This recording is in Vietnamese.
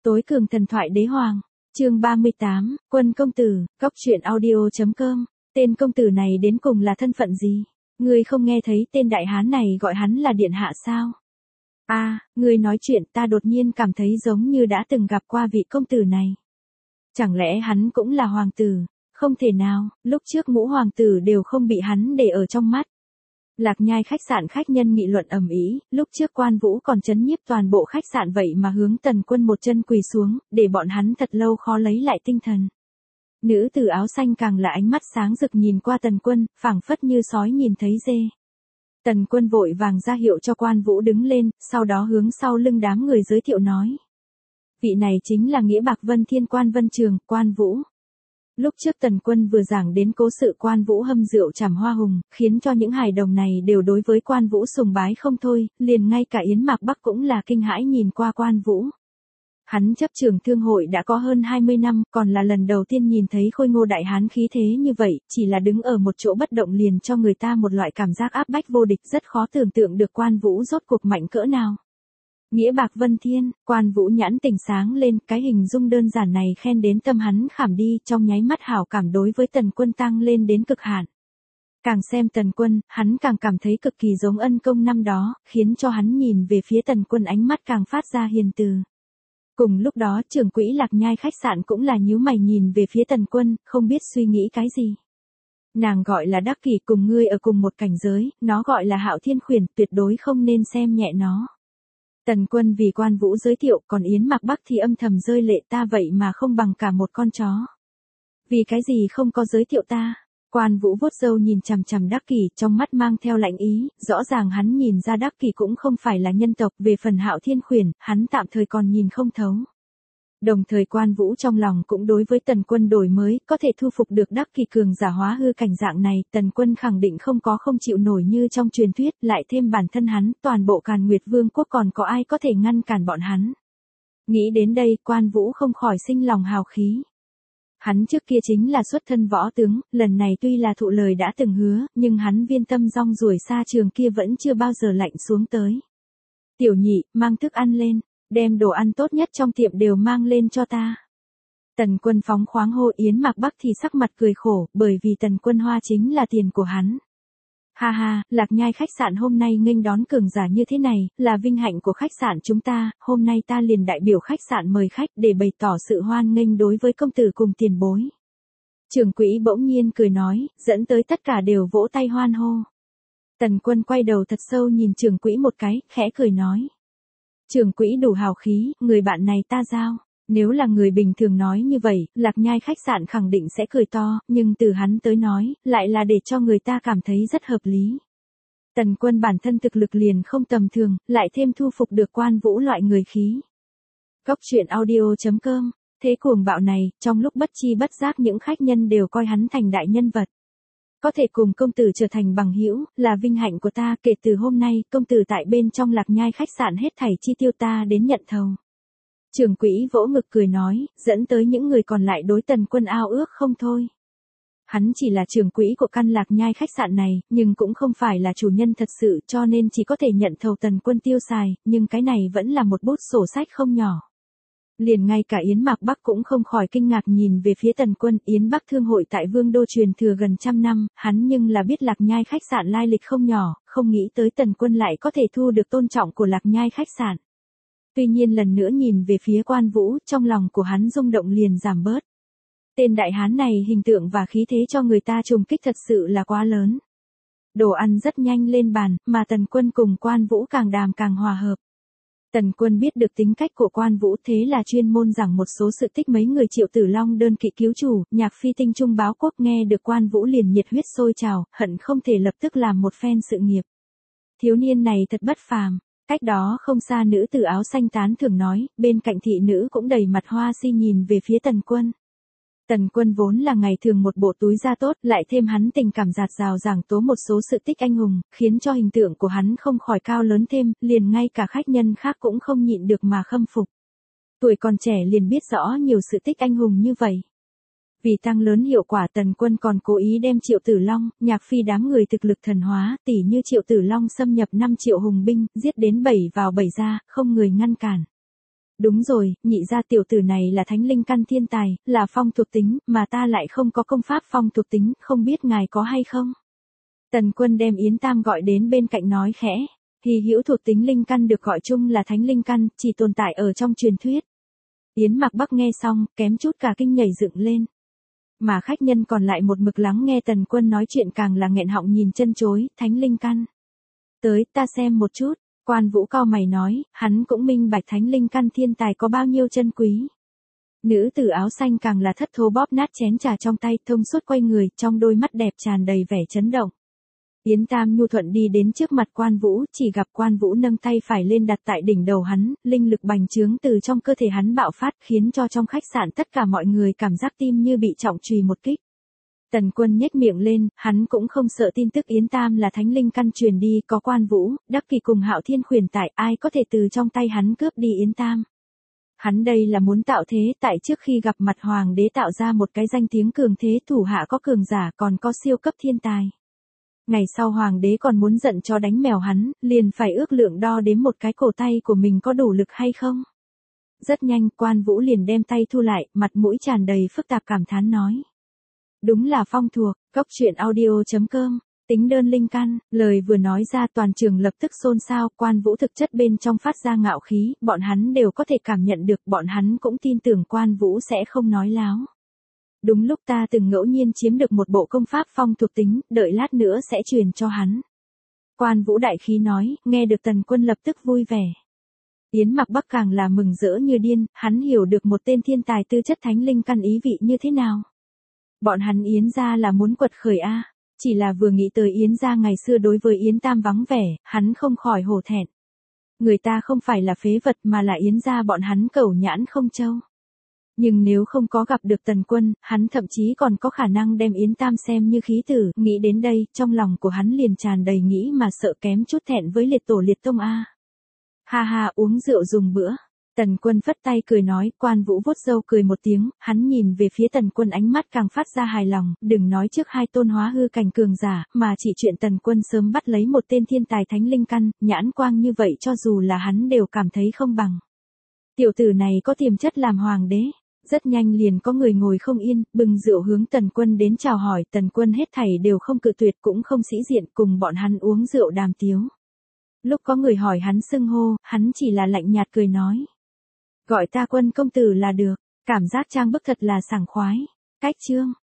Tối cường thần thoại đế hoàng, chương 38, Quân công tử, Cóc truyện audio.com. Tên công tử này đến cùng là thân phận gì? Ngươi không nghe thấy tên đại hán này gọi hắn là điện hạ sao? Ngươi nói chuyện ta đột nhiên cảm thấy giống như đã từng gặp qua vị công tử này. Chẳng lẽ hắn cũng là hoàng tử? Không thể nào, lúc trước ngũ hoàng tử đều không bị hắn để ở trong mắt. Lạc Nhai khách sạn khách nhân nghị luận ầm ĩ, lúc trước Quan Vũ còn trấn nhiếp toàn bộ khách sạn vậy mà hướng Tần Quân một chân quỳ xuống, để bọn hắn thật lâu khó lấy lại tinh thần. Nữ tử áo xanh càng là ánh mắt sáng rực nhìn qua Tần Quân, phảng phất như sói nhìn thấy dê. Tần Quân vội vàng ra hiệu cho Quan Vũ đứng lên, sau đó hướng sau lưng đám người giới thiệu nói. Vị này chính là Nghĩa Bạc Vân Thiên Quan Vân Trường, Quan Vũ. Lúc trước Tần Quân vừa giảng đến cố sự Quan Vũ hâm rượu chảm hoa hùng, khiến cho những hài đồng này đều đối với Quan Vũ sùng bái không thôi, liền ngay cả Yến Mạc Bắc cũng là kinh hãi nhìn qua Quan Vũ. Hắn chấp trưởng thương hội đã có hơn 20 năm, còn là lần đầu tiên nhìn thấy khôi ngô đại hán khí thế như vậy, chỉ là đứng ở một chỗ bất động liền cho người ta một loại cảm giác áp bách vô địch, rất khó tưởng tượng được Quan Vũ rốt cuộc mạnh cỡ nào. Nghĩa Bạc Vân Thiên, Quan Vũ nhãn tỉnh sáng lên, cái hình dung đơn giản này khen đến tâm hắn khảm đi, trong nháy mắt hảo cảm đối với Tần Quân tăng lên đến cực hạn. Càng xem Tần Quân, hắn càng cảm thấy cực kỳ giống Ân Công năm đó, khiến cho hắn nhìn về phía Tần Quân ánh mắt càng phát ra hiền từ. Cùng lúc đó trưởng quỹ Lạc Nhai khách sạn cũng là nhíu mày nhìn về phía Tần Quân, không biết suy nghĩ cái gì. Nàng gọi là Đắc Kỷ, cùng ngươi ở cùng một cảnh giới, nó gọi là Hạo Thiên Khuyển, tuyệt đối không nên xem nhẹ nó. Tần Quân vì Quan Vũ giới thiệu, còn Yến Mạc Bắc thì âm thầm rơi lệ, ta vậy mà không bằng cả một con chó. Vì cái gì không có giới thiệu ta? Quan Vũ vuốt râu nhìn chằm chằm Đắc Kỷ, trong mắt mang theo lạnh ý, rõ ràng hắn nhìn ra Đắc Kỷ cũng không phải là nhân tộc, về phần Hạo Thiên Khuyển, hắn tạm thời còn nhìn không thấu. Đồng thời Quan Vũ trong lòng cũng đối với Tần Quân đổi mới, có thể thu phục được Đắc Kỷ cường giả hóa hư cảnh dạng này, Tần Quân khẳng định không có không chịu nổi như trong truyền thuyết, lại thêm bản thân hắn, toàn bộ Càn Nguyệt Vương quốc còn có ai có thể ngăn cản bọn hắn. Nghĩ đến đây, Quan Vũ không khỏi sinh lòng hào khí. Hắn trước kia chính là xuất thân võ tướng, lần này tuy là thụ lời đã từng hứa, nhưng hắn viên tâm rong ruổi xa trường kia vẫn chưa bao giờ lạnh xuống tới. Tiểu Nhị, mang thức ăn lên, đem đồ ăn tốt nhất trong tiệm đều mang lên cho ta. Tần Quân phóng khoáng hô. Yến Mạc Bắc thì sắc mặt cười khổ, bởi vì Tần Quân hoa chính là tiền của hắn. Ha ha, Lạc Nhai khách sạn hôm nay nghênh đón cường giả như thế này, là vinh hạnh của khách sạn chúng ta, hôm nay ta liền đại biểu khách sạn mời khách để bày tỏ sự hoan nghênh đối với công tử cùng tiền bối. Trưởng quỹ bỗng nhiên cười nói, dẫn tới tất cả đều vỗ tay hoan hô. Tần Quân quay đầu thật sâu nhìn trưởng quỹ một cái, khẽ cười nói. Trưởng quỹ đủ hào khí, người bạn này ta giao. Nếu là người bình thường nói như vậy, Lạc Nhai khách sạn khẳng định sẽ cười to, nhưng từ hắn tới nói, lại là để cho người ta cảm thấy rất hợp lý. Tần Quân bản thân thực lực liền không tầm thường, lại thêm thu phục được Quan Vũ loại người khí. Cóc truyện audio.com, thế cuồng bạo này, trong lúc bất chi bất giác những khách nhân đều coi hắn thành đại nhân vật. Có thể cùng công tử trở thành bằng hữu, là vinh hạnh của ta, kể từ hôm nay, công tử tại bên trong Lạc Nhai khách sạn hết thảy chi tiêu ta đến nhận thầu. Trưởng quỹ vỗ ngực cười nói, dẫn tới những người còn lại đối Tần Quân ao ước không thôi. Hắn chỉ là trưởng quỹ của căn Lạc Nhai khách sạn này, nhưng cũng không phải là chủ nhân thật sự, cho nên chỉ có thể nhận thầu Tần Quân tiêu xài, nhưng cái này vẫn là một bút sổ sách không nhỏ. Liền ngay cả Yến Mạc Bắc cũng không khỏi kinh ngạc nhìn về phía Tần Quân. Yến Bắc thương hội tại Vương đô truyền thừa gần trăm năm, hắn nhưng là biết Lạc Nhai khách sạn lai lịch không nhỏ, không nghĩ tới Tần Quân lại có thể thu được tôn trọng của Lạc Nhai khách sạn. Tuy nhiên lần nữa nhìn về phía Quan Vũ, trong lòng của hắn rung động liền giảm bớt. Tên đại hán này hình tượng và khí thế cho người ta trùng kích thật sự là quá lớn. Đồ ăn rất nhanh lên bàn, mà Tần Quân cùng Quan Vũ càng đàm càng hòa hợp. Tần Quân biết được tính cách của Quan Vũ, thế là chuyên môn giảng một số sự tích mấy người Triệu Tử Long đơn kỵ cứu chủ, nhạc phi tinh trung báo quốc, nghe được Quan Vũ liền nhiệt huyết sôi trào, hận không thể lập tức làm một phen sự nghiệp. Thiếu niên này thật bất phàm. Cách đó không xa nữ tử áo xanh tán thưởng nói, bên cạnh thị nữ cũng đầy mặt hoa si nhìn về phía Tần Quân. Tần Quân vốn là ngày thường một bộ túi da tốt, lại thêm hắn tình cảm dạt dào giảng tố một số sự tích anh hùng, khiến cho hình tượng của hắn không khỏi cao lớn thêm, liền ngay cả khách nhân khác cũng không nhịn được mà khâm phục. Tuổi còn trẻ liền biết rõ nhiều sự tích anh hùng như vậy. Vì tăng lớn hiệu quả Tần Quân còn cố ý đem Triệu Tử Long, nhạc phi đám người thực lực thần hóa, tỉ như Triệu Tử Long xâm nhập 5 triệu hùng binh, giết đến 7 vào 7 ra, không người ngăn cản. Đúng rồi, nhị gia tiểu tử này là thánh linh căn thiên tài, là phong thuộc tính, mà ta lại không có công pháp phong thuộc tính, không biết ngài có hay không? Tần Quân đem Yến Tam gọi đến bên cạnh nói khẽ, hy hữu thuộc tính linh căn được gọi chung là thánh linh căn, chỉ tồn tại ở trong truyền thuyết. Yến Mặc Bắc nghe xong, kém chút cả kinh nhảy dựng lên. Mà khách nhân còn lại một mực lắng nghe Tần Quân nói chuyện càng là nghẹn họng nhìn chân chối, thánh linh căn. Tới, ta xem một chút. Quan Vũ cau mày nói, hắn cũng minh bạch thánh linh căn thiên tài có bao nhiêu chân quý. Nữ tử áo xanh càng là thất thố bóp nát chén trà trong tay, thông suốt quay người, trong đôi mắt đẹp tràn đầy vẻ chấn động. Yến Tam nhu thuận đi đến trước mặt Quan Vũ, chỉ gặp Quan Vũ nâng tay phải lên đặt tại đỉnh đầu hắn, linh lực bành trướng từ trong cơ thể hắn bạo phát, khiến cho trong khách sạn tất cả mọi người cảm giác tim như bị trọng chùy một kích. Tần Quân nhếch miệng lên, hắn cũng không sợ tin tức Yến Tam là thánh linh căn truyền đi, có Quan Vũ, Đắc Kỳ cùng Hạo Thiên khuyển tại, ai có thể từ trong tay hắn cướp đi Yến Tam. Hắn đây là muốn tạo thế, tại trước khi gặp mặt hoàng đế tạo ra một cái danh tiếng cường thế, thủ hạ có cường giả, còn có siêu cấp thiên tài. Ngày sau hoàng đế còn muốn giận cho đánh mèo hắn, liền phải ước lượng đo đếm một cái cổ tay của mình có đủ lực hay không. Rất nhanh, Quan Vũ liền đem tay thu lại, mặt mũi tràn đầy phức tạp cảm thán nói. Đúng là phong thuộc, góc truyện audio.com, tính đơn linh căn, lời vừa nói ra toàn trường lập tức xôn xao, Quan Vũ thực chất bên trong phát ra ngạo khí, bọn hắn đều có thể cảm nhận được, bọn hắn cũng tin tưởng Quan Vũ sẽ không nói láo. Đúng lúc ta từng ngẫu nhiên chiếm được một bộ công pháp phong thuộc tính, đợi lát nữa sẽ truyền cho hắn. Quan Vũ đại khí nói, nghe được Tần Quân lập tức vui vẻ. Yến Mặc Bắc càng là mừng rỡ như điên, hắn hiểu được một tên thiên tài tư chất thánh linh căn ý vị như thế nào. Bọn hắn Yến gia là muốn quật khởi a, chỉ là vừa nghĩ tới Yến gia ngày xưa đối với Yến Tam vắng vẻ, hắn không khỏi hổ thẹn. Người ta không phải là phế vật mà là Yến gia bọn hắn cẩu nhãn không trâu. Nhưng nếu không có gặp được Tần Quân, hắn thậm chí còn có khả năng đem Yến Tam xem như khí tử, nghĩ đến đây, trong lòng của hắn liền tràn đầy nghĩ mà sợ kém chút thẹn với liệt tổ liệt tông a. Ha ha, uống rượu dùng bữa. Tần Quân phất tay cười nói, Quan Vũ vuốt râu cười một tiếng, hắn nhìn về phía Tần Quân ánh mắt càng phát ra hài lòng, đừng nói trước hai tôn hóa hư cảnh cường giả, mà chỉ chuyện Tần Quân sớm bắt lấy một tên thiên tài thánh linh căn, nhãn quang như vậy cho dù là hắn đều cảm thấy không bằng. Tiểu tử này có tiềm chất làm hoàng đế. Rất nhanh liền có người ngồi không yên, bưng rượu hướng Tần Quân đến chào hỏi, Tần Quân hết thảy đều không cự tuyệt cũng không sĩ diện, cùng bọn hắn uống rượu đàm tiếu. Lúc có người hỏi hắn xưng hô, hắn chỉ là lạnh nhạt cười nói. Gọi ta Quân công tử là được, cảm giác trang bức thật là sảng khoái. Cách chương.